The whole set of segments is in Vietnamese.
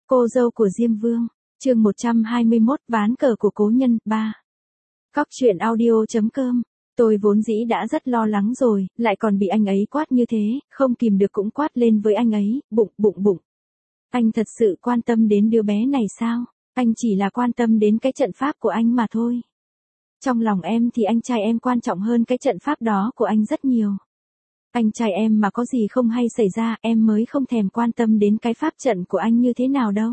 Cô dâu của Diêm Vương, chương 121, ván cờ của cố nhân, 3. Cóc truyện audio.com. Tôi vốn dĩ đã rất lo lắng rồi, lại còn bị anh ấy quát như thế, không kìm được cũng quát lên với anh ấy, bụng. Anh thật sự quan tâm đến đứa bé này sao? Anh chỉ là quan tâm đến cái trận pháp của anh mà thôi. Trong lòng em thì anh trai em quan trọng hơn cái trận pháp đó của anh rất nhiều. Anh trai em mà có gì không hay xảy ra, em mới không thèm quan tâm đến cái pháp trận của anh như thế nào đâu.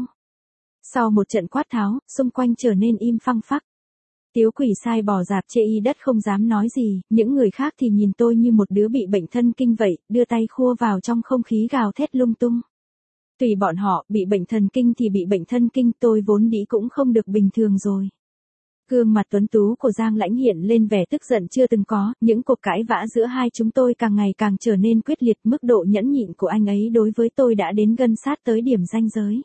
Sau một trận quát tháo, xung quanh trở nên im phăng phắc. Tiếu Quỷ Sai bò dạp chê y đất không dám nói gì, những người khác thì nhìn tôi như một đứa bị bệnh thân kinh vậy, đưa tay khua vào trong không khí gào thét lung tung. Tùy bọn họ, bị bệnh thần kinh thì bị bệnh thân kinh, tôi vốn dĩ cũng không được bình thường rồi. Gương mặt tuấn tú của Giang Lãnh hiện lên vẻ tức giận chưa từng có, những cuộc cãi vã giữa hai chúng tôi càng ngày càng trở nên quyết liệt, mức độ nhẫn nhịn của anh ấy đối với tôi đã đến gần sát tới điểm ranh giới.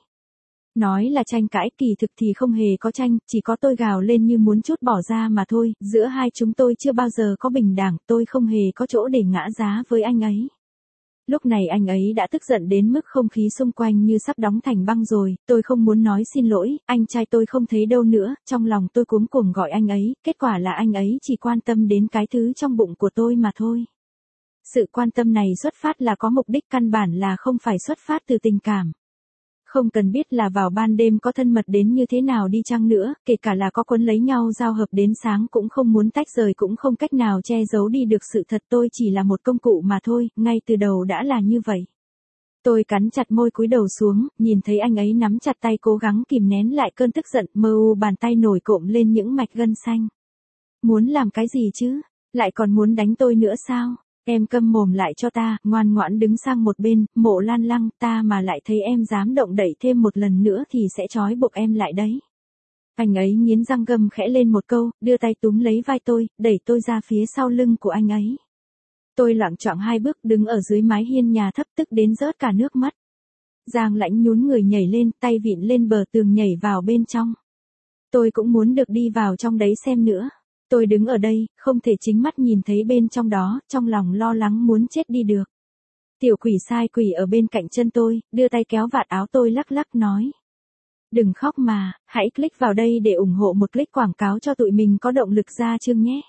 Nói là tranh cãi, kỳ thực thì không hề có tranh, chỉ có tôi gào lên như muốn trút bỏ ra mà thôi, giữa hai chúng tôi chưa bao giờ có bình đẳng, tôi không hề có chỗ để ngã giá với anh ấy. Lúc này anh ấy đã tức giận đến mức không khí xung quanh như sắp đóng thành băng rồi, tôi không muốn nói xin lỗi, anh trai tôi không thấy đâu nữa, trong lòng tôi cuống cuồng gọi anh ấy, kết quả là anh ấy chỉ quan tâm đến cái thứ trong bụng của tôi mà thôi. Sự quan tâm này xuất phát là có mục đích, căn bản là không phải xuất phát từ tình cảm. Không cần biết là vào ban đêm có thân mật đến như thế nào đi chăng nữa, kể cả là có quấn lấy nhau giao hợp đến sáng cũng không muốn tách rời, cũng không cách nào che giấu đi được sự thật, tôi chỉ là một công cụ mà thôi, ngay từ đầu đã là như vậy. Tôi cắn chặt môi cúi đầu xuống, nhìn thấy anh ấy nắm chặt tay cố gắng kìm nén lại cơn tức giận, bàn tay nổi cộm lên những mạch gân xanh. Muốn làm cái gì chứ? Lại còn muốn đánh tôi nữa sao? Em câm mồm lại cho ta, ngoan ngoãn đứng sang một bên, Mộ Lan Lăng, ta mà lại thấy em dám động đậy thêm một lần nữa thì sẽ trói buộc em lại đấy. Anh ấy nghiến răng gầm khẽ lên một câu, đưa tay túm lấy vai tôi, đẩy tôi ra phía sau lưng của anh ấy. Tôi loạng choạng hai bước đứng ở dưới mái hiên nhà thấp, tức đến rớt cả nước mắt. Giang Lãnh nhún người nhảy lên, tay vịn lên bờ tường nhảy vào bên trong. Tôi cũng muốn được đi vào trong đấy xem nữa. Tôi đứng ở đây, không thể chính mắt nhìn thấy bên trong đó, trong lòng lo lắng muốn chết đi được. Tiểu Quỷ Sai quỳ ở bên cạnh chân tôi, đưa tay kéo vạt áo tôi lắc lắc nói. Đừng khóc mà, hãy click vào đây để ủng hộ một click quảng cáo cho tụi mình có động lực ra chương nhé.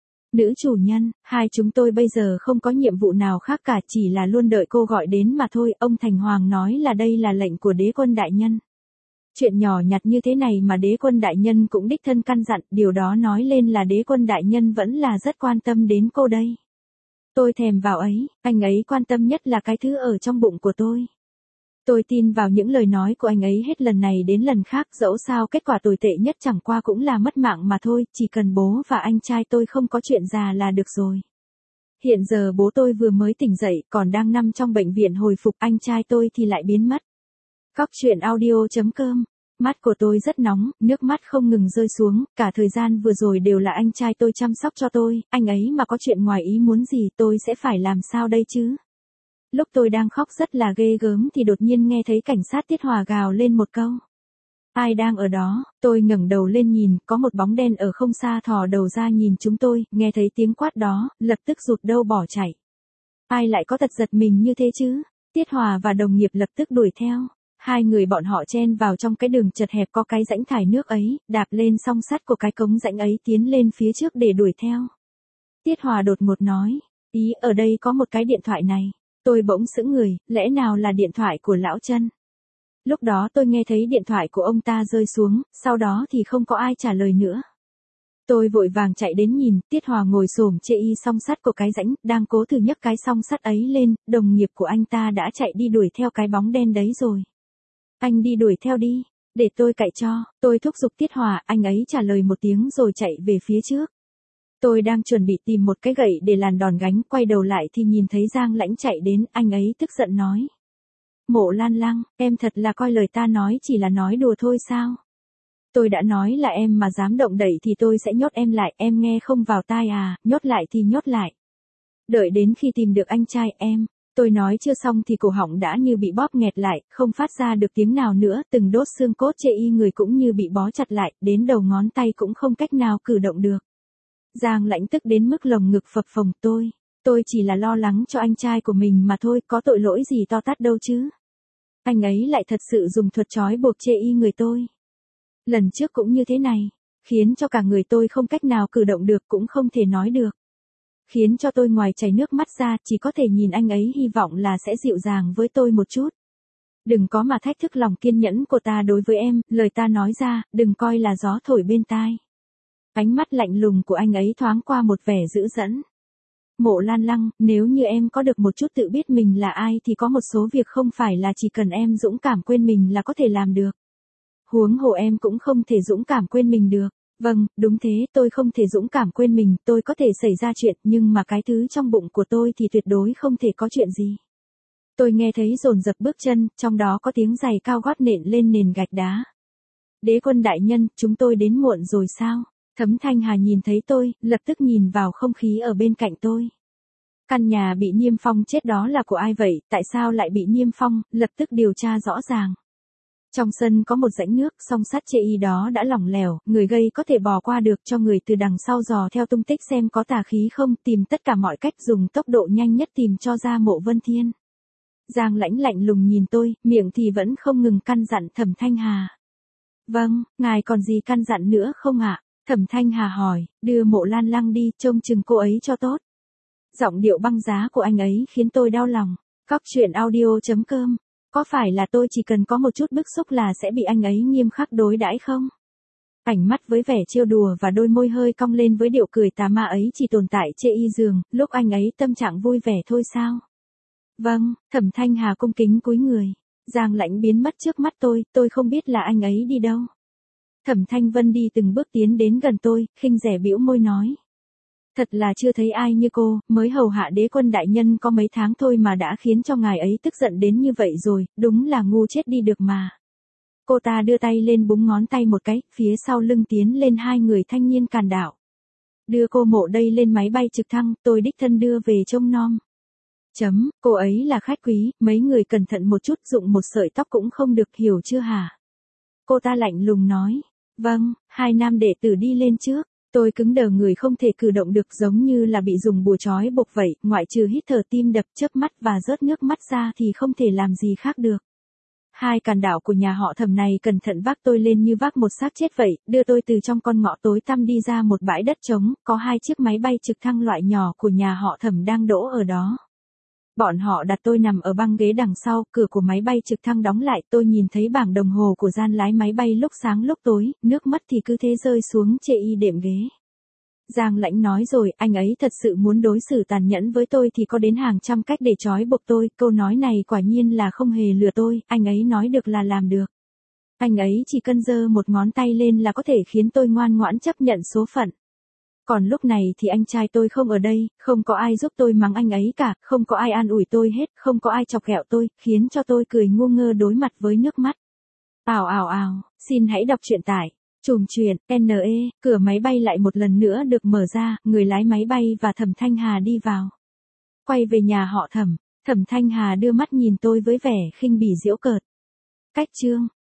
Nữ chủ nhân, hai chúng tôi bây giờ không có nhiệm vụ nào khác cả, chỉ là luôn đợi cô gọi đến mà thôi, ông Thành Hoàng nói là đây là lệnh của đế quân đại nhân. Chuyện nhỏ nhặt như thế này mà đế quân đại nhân cũng đích thân căn dặn, điều đó nói lên là đế quân đại nhân vẫn là rất quan tâm đến cô đây. Tôi thèm vào ấy, anh ấy quan tâm nhất là cái thứ ở trong bụng của tôi. Tôi tin vào những lời nói của anh ấy hết lần này đến lần khác, dẫu sao kết quả tồi tệ nhất chẳng qua cũng là mất mạng mà thôi, chỉ cần bố và anh trai tôi không có chuyện già là được rồi. Hiện giờ bố tôi vừa mới tỉnh dậy, còn đang nằm trong bệnh viện hồi phục, anh trai tôi thì lại biến mất. Cóc truyện audio.com. Mắt của tôi rất nóng, nước mắt không ngừng rơi xuống, cả thời gian vừa rồi đều là anh trai tôi chăm sóc cho tôi, anh ấy mà có chuyện ngoài ý muốn gì tôi sẽ phải làm sao đây chứ? Lúc tôi đang khóc rất là ghê gớm thì đột nhiên nghe thấy cảnh sát Tiết Hòa gào lên một câu. Ai đang ở đó? Tôi ngẩng đầu lên nhìn, có một bóng đen ở không xa thò đầu ra nhìn chúng tôi, nghe thấy tiếng quát đó, lập tức rụt đầu bỏ chạy. Ai lại có tật giật mình như thế chứ? Tiết Hòa và đồng nghiệp lập tức đuổi theo. Hai người bọn họ chen vào trong cái đường chật hẹp có cái rãnh thải nước ấy, đạp lên song sắt của cái cống rãnh ấy tiến lên phía trước để đuổi theo. Tiết Hòa đột ngột nói, ý ở đây có một cái điện thoại này. Tôi bỗng sững người, lẽ nào là điện thoại của lão Trân? Lúc đó tôi nghe thấy điện thoại của ông ta rơi xuống, sau đó thì không có ai trả lời nữa. Tôi vội vàng chạy đến nhìn, Tiết Hòa ngồi xổm chê y song sắt của cái rãnh, đang cố thử nhấc cái song sắt ấy lên, đồng nghiệp của anh ta đã chạy đi đuổi theo cái bóng đen đấy rồi. Anh đi đuổi theo đi, để tôi cạy cho, tôi thúc giục Tiết Hòa, anh ấy trả lời một tiếng rồi chạy về phía trước. Tôi đang chuẩn bị tìm một cái gậy để làm đòn gánh, quay đầu lại thì nhìn thấy Giang Lãnh chạy đến, anh ấy tức giận nói. Mộ Lan Lăng, em thật là coi lời ta nói chỉ là nói đùa thôi sao? Tôi đã nói là em mà dám động đậy thì tôi sẽ nhốt em lại, em nghe không vào tai à, nhốt lại thì nhốt lại. Đợi đến khi tìm được anh trai em. Tôi nói chưa xong thì cổ họng đã như bị bóp nghẹt lại, không phát ra được tiếng nào nữa, từng đốt xương cốt chê y người cũng như bị bó chặt lại, đến đầu ngón tay cũng không cách nào cử động được. Giang Lãnh tức đến mức lồng ngực phập phồng, tôi chỉ là lo lắng cho anh trai của mình mà thôi, có tội lỗi gì to tát đâu chứ. Anh ấy lại thật sự dùng thuật trói buộc chê y người tôi. Lần trước cũng như thế này, khiến cho cả người tôi không cách nào cử động được cũng không thể nói được. Khiến cho tôi ngoài chảy nước mắt ra chỉ có thể nhìn anh ấy hy vọng là sẽ dịu dàng với tôi một chút. Đừng có mà thách thức lòng kiên nhẫn của ta đối với em, lời ta nói ra, đừng coi là gió thổi bên tai. Ánh mắt lạnh lùng của anh ấy thoáng qua một vẻ dữ dẫn. Mộ Lan Lăng, nếu như em có được một chút tự biết mình là ai thì có một số việc không phải là chỉ cần em dũng cảm quên mình là có thể làm được. Huống hồ em cũng không thể dũng cảm quên mình được. Vâng, đúng thế, tôi không thể dũng cảm quên mình, tôi có thể xảy ra chuyện, nhưng mà cái thứ trong bụng của tôi thì tuyệt đối không thể có chuyện gì. Tôi nghe thấy dồn dập bước chân, trong đó có tiếng giày cao gót nện lên nền gạch đá. Đế quân đại nhân, chúng tôi đến muộn rồi sao? Thẩm Thanh Hà nhìn thấy tôi, lập tức nhìn vào không khí ở bên cạnh tôi. Căn nhà bị niêm phong chết đó là của ai vậy, tại sao lại bị niêm phong, lập tức điều tra rõ ràng. Trong sân có một rãnh nước, song sắt chê y đó đã lỏng lẻo, người gây có thể bò qua được cho người từ đằng sau dò theo tung tích xem có tà khí không, tìm tất cả mọi cách dùng tốc độ nhanh nhất tìm cho ra Mộ Vân Thiên. Giang Lãnh lạnh lùng nhìn tôi, miệng thì vẫn không ngừng căn dặn Thẩm Thanh Hà. Vâng, ngài còn gì căn dặn nữa không ạ? Thẩm Thanh Hà hỏi, đưa Mộ Lan Lăng đi, trông chừng cô ấy cho tốt. Giọng điệu băng giá của anh ấy khiến tôi đau lòng. Cóc truyện audio.com. Có phải là tôi chỉ cần có một chút bức xúc là sẽ bị anh ấy nghiêm khắc đối đãi không? Ánh mắt với vẻ trêu đùa và đôi môi hơi cong lên với điệu cười tà ma ấy chỉ tồn tại chê y giường, lúc anh ấy tâm trạng vui vẻ thôi sao? Vâng, Thẩm Thanh Hà cung kính cúi người. Giang Lãnh biến mất trước mắt tôi không biết là anh ấy đi đâu. Thẩm Thanh Vân đi từng bước tiến đến gần tôi, khinh rẻ bĩu môi nói. Thật là chưa thấy ai như cô, mới hầu hạ đế quân đại nhân có mấy tháng thôi mà đã khiến cho ngài ấy tức giận đến như vậy rồi, đúng là ngu chết đi được mà. Cô ta đưa tay lên búng ngón tay một cái, phía sau lưng tiến lên hai người thanh niên càn đạo. Đưa cô Mộ đây lên máy bay trực thăng, tôi đích thân đưa về trông nom. Cô ấy là khách quý, mấy người cẩn thận một chút, dụng một sợi tóc cũng không được, hiểu chưa hả? Cô ta lạnh lùng nói. Vâng, hai nam đệ tử đi lên trước. Tôi cứng đờ người không thể cử động được, giống như là bị dùng bùa trói buộc vậy, ngoại trừ hít thở tim đập chớp mắt và rớt nước mắt ra thì không thể làm gì khác được. Hai càn đạo của nhà họ Thẩm này cẩn thận vác tôi lên như vác một xác chết vậy, đưa tôi từ trong con ngõ tối tăm đi ra một bãi đất trống, có hai chiếc máy bay trực thăng loại nhỏ của nhà họ Thẩm đang đỗ ở đó. Bọn họ đặt tôi nằm ở băng ghế đằng sau, cửa của máy bay trực thăng đóng lại, tôi nhìn thấy bảng đồng hồ của gian lái máy bay lúc sáng lúc tối, nước mắt thì cứ thế rơi xuống chê y đệm ghế. Giang Lãnh nói rồi, anh ấy thật sự muốn đối xử tàn nhẫn với tôi thì có đến hàng trăm cách để trói buộc tôi, câu nói này quả nhiên là không hề lừa tôi, anh ấy nói được là làm được. Anh ấy chỉ cần giơ một ngón tay lên là có thể khiến tôi ngoan ngoãn chấp nhận số phận. Còn lúc này thì anh trai tôi không ở đây, không có ai giúp tôi mắng anh ấy cả, không có ai an ủi tôi hết, không có ai chọc ghẹo tôi, khiến cho tôi cười ngu ngơ đối mặt với nước mắt. Xin hãy đọc truyện tại Trùm Truyện, NE, cửa máy bay lại một lần nữa được mở ra, người lái máy bay và Thẩm Thanh Hà đi vào. Quay về nhà họ Thẩm, Thẩm Thanh Hà đưa mắt nhìn tôi với vẻ khinh bỉ giễu cợt. Cách chương